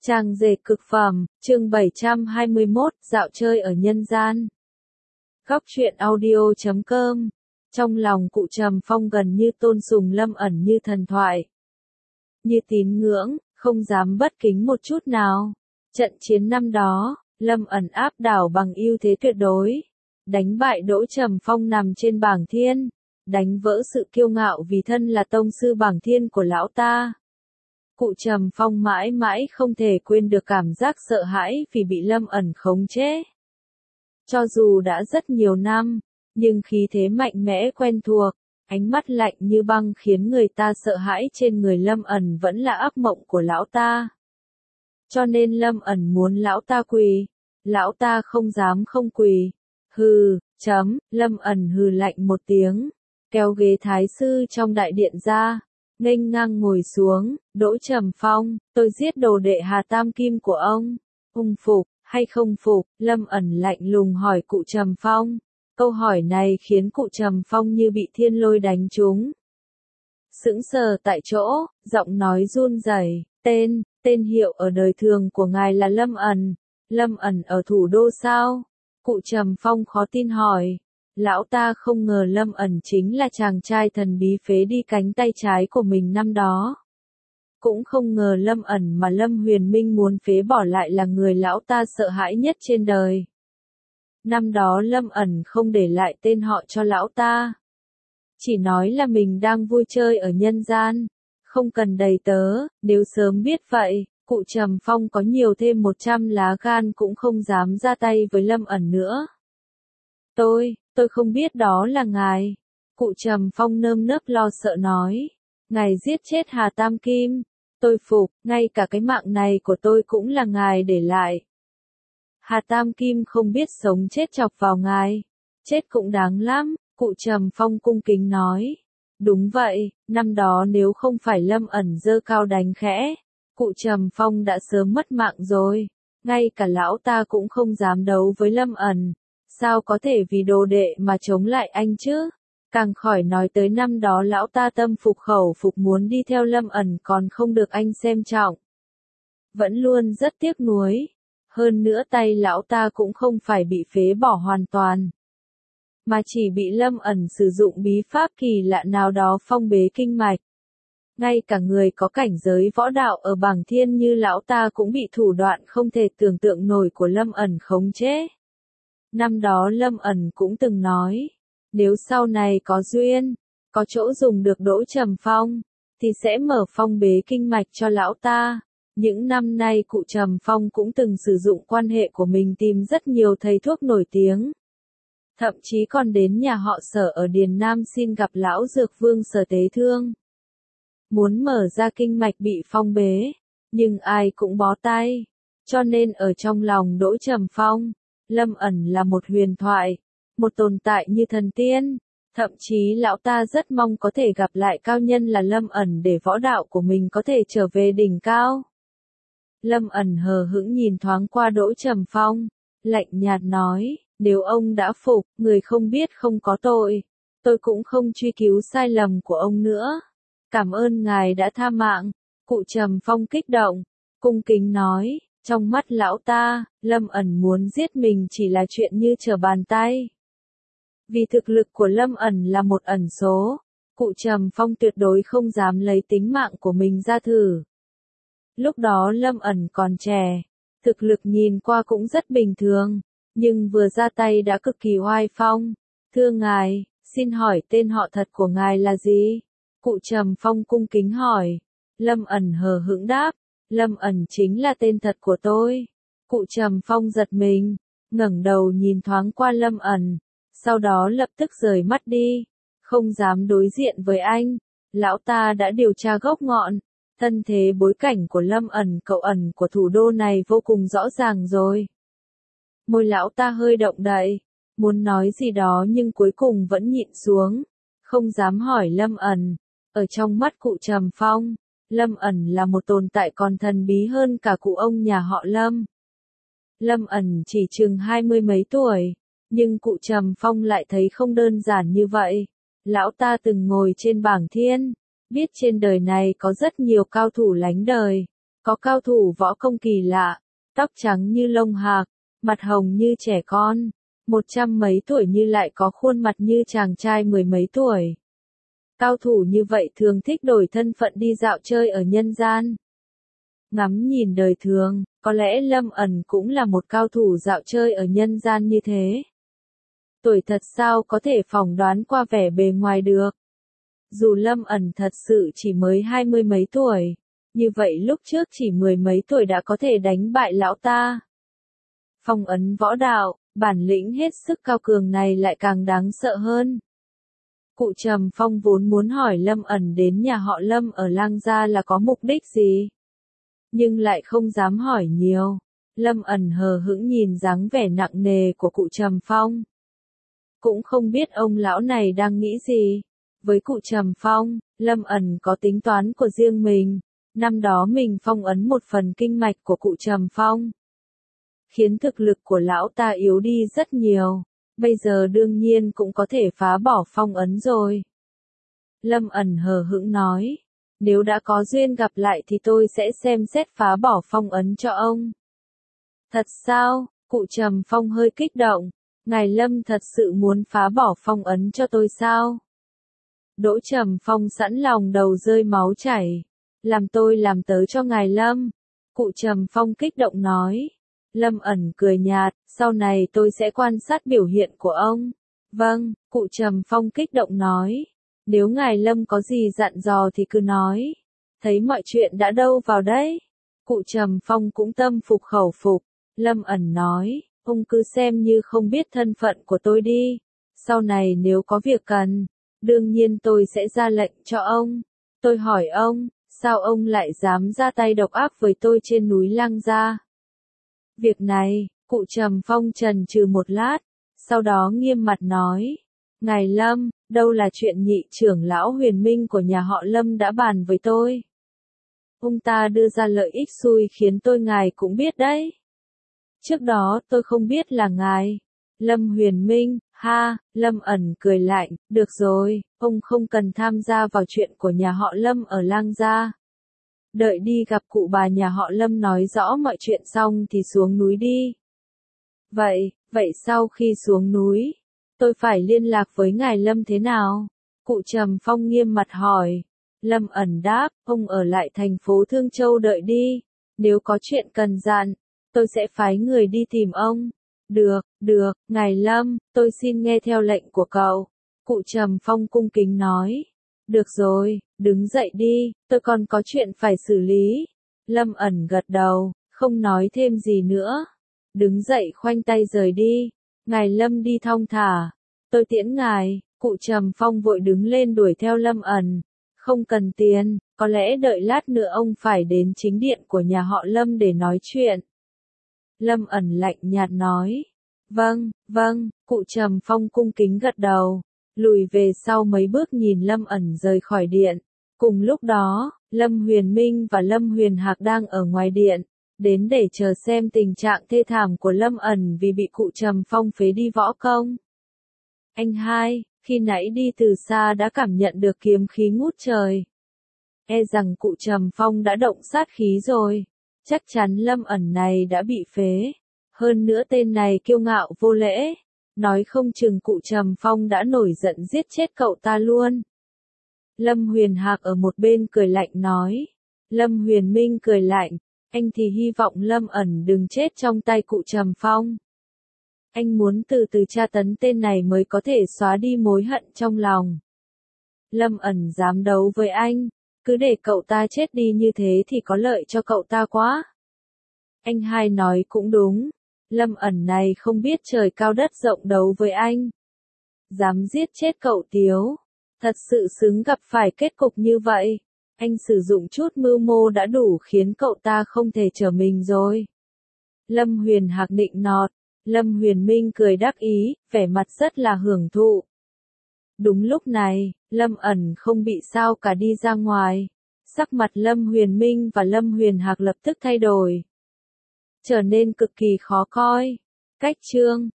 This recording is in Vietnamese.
Trang dệt cực phẩm, chương 721, dạo chơi ở nhân gian. Góc truyện audio.com. Trong lòng cụ Trầm Phong gần như tôn sùng Lâm ẩn như thần thoại. Như tín ngưỡng, không dám bất kính một chút nào. Trận chiến năm đó, Lâm ẩn áp đảo bằng ưu thế tuyệt đối. Đánh bại Đỗ Trầm Phong nằm trên bảng thiên. Đánh vỡ sự kiêu ngạo vì thân là tông sư bảng thiên của lão ta. Cụ Trầm Phong mãi mãi không thể quên được cảm giác sợ hãi vì bị Lâm ẩn khống chế. Cho dù đã rất nhiều năm, nhưng khí thế mạnh mẽ quen thuộc, ánh mắt lạnh như băng khiến người ta sợ hãi trên người Lâm ẩn vẫn là ác mộng của lão ta. Cho nên Lâm ẩn muốn lão ta quỳ, lão ta không dám không quỳ. Hừ, Lâm ẩn hừ lạnh một tiếng, kéo ghế thái sư trong đại điện ra. Nghênh ngang ngồi xuống, Đỗ Trầm Phong, tôi giết đồ đệ Hà Tam Kim của ông. Ung phục, hay không phục, Lâm ẩn lạnh lùng hỏi cụ Trầm Phong. Câu hỏi này khiến cụ Trầm Phong như bị thiên lôi đánh trúng. Sững sờ tại chỗ, giọng nói run rẩy. Tên hiệu ở đời thường của ngài là Lâm ẩn. Lâm ẩn ở thủ đô sao? Cụ Trầm Phong khó tin hỏi. Lão ta không ngờ Lâm ẩn chính là chàng trai thần bí phế đi cánh tay trái của mình năm đó. Cũng không ngờ Lâm ẩn mà Lâm Huyền Minh muốn phế bỏ lại là người lão ta sợ hãi nhất trên đời. Năm đó Lâm ẩn không để lại tên họ cho lão ta. Chỉ nói là mình đang vui chơi ở nhân gian. Không cần đầy tớ, nếu sớm biết vậy, cụ Trầm Phong có nhiều thêm 100 lá gan cũng không dám ra tay với Lâm ẩn nữa. Tôi không biết đó là ngài. Cụ Trầm Phong nơm nớp lo sợ nói. Ngài giết chết Hà Tam Kim. Tôi phục, ngay cả cái mạng này của tôi cũng là ngài để lại. Hà Tam Kim không biết sống chết chọc vào ngài. Chết cũng đáng lắm, cụ Trầm Phong cung kính nói. Đúng vậy, năm đó nếu không phải Lâm ẩn giơ cao đánh khẽ, cụ Trầm Phong đã sớm mất mạng rồi. Ngay cả lão ta cũng không dám đấu với Lâm ẩn. Sao có thể vì đồ đệ mà chống lại anh chứ? Càng khỏi nói tới năm đó lão ta tâm phục khẩu phục muốn đi theo Lâm ẩn còn không được anh xem trọng. Vẫn luôn rất tiếc nuối. Hơn nữa tay lão ta cũng không phải bị phế bỏ hoàn toàn. Mà chỉ bị Lâm ẩn sử dụng bí pháp kỳ lạ nào đó phong bế kinh mạch. Ngay cả người có cảnh giới võ đạo ở bảng thiên như lão ta cũng bị thủ đoạn không thể tưởng tượng nổi của Lâm ẩn khống chế. Năm đó Lâm ẩn cũng từng nói, nếu sau này có duyên, có chỗ dùng được Đỗ Trầm Phong, thì sẽ mở phong bế kinh mạch cho lão ta. Những năm nay cụ Trầm Phong cũng từng sử dụng quan hệ của mình tìm rất nhiều thầy thuốc nổi tiếng. Thậm chí còn đến nhà họ Sở ở Điền Nam xin gặp lão Dược Vương Sở Tế Thương. Muốn mở ra kinh mạch bị phong bế, nhưng ai cũng bó tay. Cho nên ở trong lòng Đỗ Trầm Phong, Lâm ẩn là một huyền thoại, một tồn tại như thần tiên, thậm chí lão ta rất mong có thể gặp lại cao nhân là Lâm ẩn để võ đạo của mình có thể trở về đỉnh cao. Lâm ẩn hờ hững nhìn thoáng qua Đỗ Trầm Phong, lạnh nhạt nói, nếu ông đã phục, người không biết không có tội, tôi cũng không truy cứu sai lầm của ông nữa. Cảm ơn ngài đã tha mạng. Cụ Trầm Phong kích động, cung kính nói. Trong mắt lão ta, Lâm ẩn muốn giết mình chỉ là chuyện như trở bàn tay. Vì thực lực của Lâm ẩn là một ẩn số, cụ Trầm Phong tuyệt đối không dám lấy tính mạng của mình ra thử. Lúc đó Lâm ẩn còn trẻ, thực lực nhìn qua cũng rất bình thường, nhưng vừa ra tay đã cực kỳ oai phong. Thưa ngài, xin hỏi tên họ thật của ngài là gì? Cụ Trầm Phong cung kính hỏi. Lâm ẩn hờ hững đáp. Lâm ẩn chính là tên thật của tôi. Cụ Trầm Phong giật mình, ngẩng đầu nhìn thoáng qua Lâm ẩn, sau đó lập tức rời mắt đi, không dám đối diện với anh. Lão ta đã điều tra gốc ngọn, thân thế bối cảnh của Lâm ẩn cậu ẩn của thủ đô này vô cùng rõ ràng rồi. Môi lão ta hơi động đậy, muốn nói gì đó nhưng cuối cùng vẫn nhịn xuống, không dám hỏi Lâm ẩn. Ở trong mắt cụ Trầm Phong, Lâm ẩn là một tồn tại còn thần bí hơn cả cụ ông nhà họ Lâm. Lâm ẩn chỉ chừng 20 mấy tuổi, nhưng cụ Trầm Phong lại thấy không đơn giản như vậy. Lão ta từng ngồi trên bảng thiên, biết trên đời này có rất nhiều cao thủ lánh đời, Có cao thủ võ công kỳ lạ, tóc trắng như lông hạc, mặt hồng như trẻ con, 100 mấy tuổi như lại có khuôn mặt như chàng trai 10 mấy tuổi. Cao thủ như vậy thường thích đổi thân phận đi dạo chơi ở nhân gian. Ngắm nhìn đời thường, có lẽ Lâm ẩn cũng là một cao thủ dạo chơi ở nhân gian như thế. Tuổi thật sao có thể phỏng đoán qua vẻ bề ngoài được. Dù Lâm ẩn thật sự chỉ mới 20 mấy tuổi, như vậy lúc trước chỉ 10 mấy tuổi đã có thể đánh bại lão ta. Phong ấn võ đạo, bản lĩnh hết sức cao cường này lại càng đáng sợ hơn. Cụ Trầm Phong vốn muốn hỏi Lâm ẩn đến nhà họ Lâm ở Lang Gia là có mục đích gì, nhưng lại không dám hỏi nhiều. Lâm ẩn hờ hững nhìn dáng vẻ nặng nề của cụ Trầm Phong. Cũng không biết ông lão này đang nghĩ gì. Với cụ Trầm Phong, Lâm ẩn có tính toán của riêng mình. Năm đó mình phong ấn một phần kinh mạch của cụ Trầm Phong, khiến thực lực của lão ta yếu đi rất nhiều. Bây giờ đương nhiên cũng có thể phá bỏ phong ấn rồi. Lâm ẩn hờ hững nói. Nếu đã có duyên gặp lại thì tôi sẽ xem xét phá bỏ phong ấn cho ông. Thật sao? Cụ Trầm Phong hơi kích động. Ngài Lâm thật sự muốn phá bỏ phong ấn cho tôi sao? Đỗ Trầm Phong sẵn lòng đầu rơi máu chảy. Làm tôi làm tớ cho ngài Lâm. Cụ Trầm Phong kích động nói. Lâm ẩn cười nhạt, sau này tôi sẽ quan sát biểu hiện của ông. Vâng, cụ Trầm Phong kích động nói. Nếu ngài Lâm có gì dặn dò thì cứ nói. Thấy mọi chuyện đã đâu vào đấy. Cụ Trầm Phong cũng tâm phục khẩu phục. Lâm ẩn nói, ông cứ xem như không biết thân phận của tôi đi. Sau này nếu có việc cần, đương nhiên tôi sẽ ra lệnh cho ông. Tôi hỏi ông, sao ông lại dám ra tay độc ác với tôi trên núi Lang Gia? Việc này, cụ Trầm Phong chần chừ một lát, sau đó nghiêm mặt nói. Ngài Lâm, đâu là chuyện nhị trưởng lão Huyền Minh của nhà họ Lâm đã bàn với tôi. Ông ta đưa ra lợi ích xui khiến tôi ngài cũng biết đấy. Trước đó tôi không biết là ngài. Lâm Huyền Minh, ha, Lâm ẩn cười lạnh, được rồi, ông không cần tham gia vào chuyện của nhà họ Lâm ở Lang Gia. Đợi đi gặp cụ bà nhà họ Lâm nói rõ mọi chuyện xong thì xuống núi đi. Vậy sau khi xuống núi, tôi phải liên lạc với ngài Lâm thế nào? Cụ Trầm Phong nghiêm mặt hỏi. Lâm ẩn đáp, ông ở lại thành phố Thương Châu đợi đi. Nếu có chuyện cần dặn, tôi sẽ phái người đi tìm ông. Được, ngài Lâm, tôi xin nghe theo lệnh của cậu. Cụ Trầm Phong cung kính nói. Được rồi, đứng dậy đi, tôi còn có chuyện phải xử lý. Lâm ẩn gật đầu, không nói thêm gì nữa. Đứng dậy khoanh tay rời đi. Ngài Lâm đi thong thả. Tôi tiễn ngài. Cụ Trầm Phong vội đứng lên đuổi theo Lâm ẩn. Không cần tiền, có lẽ đợi lát nữa ông phải đến chính điện của nhà họ Lâm để nói chuyện. Lâm ẩn lạnh nhạt nói. Vâng, cụ Trầm Phong cung kính gật đầu. Lùi về sau mấy bước nhìn Lâm ẩn rời khỏi điện. Cùng lúc đó, Lâm Huyền Minh và Lâm Huyền Hạc đang ở ngoài điện, đến để chờ xem tình trạng thê thảm của Lâm ẩn vì bị cụ Trầm Phong phế đi võ công. Anh hai, khi nãy đi từ xa đã cảm nhận được kiếm khí ngút trời. E rằng cụ Trầm Phong đã động sát khí rồi. Chắc chắn Lâm ẩn này đã bị phế. Hơn nữa tên này kiêu ngạo vô lễ. Nói không chừng cụ Trầm Phong đã nổi giận giết chết cậu ta luôn. Lâm Huyền Hạc ở một bên cười lạnh nói. Lâm Huyền Minh cười lạnh. Anh thì hy vọng Lâm ẩn đừng chết trong tay cụ Trầm Phong. Anh muốn từ từ tra tấn tên này mới có thể xóa đi mối hận trong lòng. Lâm ẩn dám đấu với anh. Cứ để cậu ta chết đi như thế thì có lợi cho cậu ta quá. Anh hai nói cũng đúng. Lâm ẩn này không biết trời cao đất rộng đấu với anh. Dám giết chết cậu Tiếu. Thật sự xứng gặp phải kết cục như vậy. Anh sử dụng chút mưu mô đã đủ khiến cậu ta không thể trở mình rồi. Lâm Huyền Hạc định nọt. Lâm Huyền Minh cười đắc ý, vẻ mặt rất là hưởng thụ. Đúng lúc này, Lâm ẩn không bị sao cả đi ra ngoài. Sắc mặt Lâm Huyền Minh và Lâm Huyền Hạc lập tức thay đổi, trở nên cực kỳ khó coi. Cách chương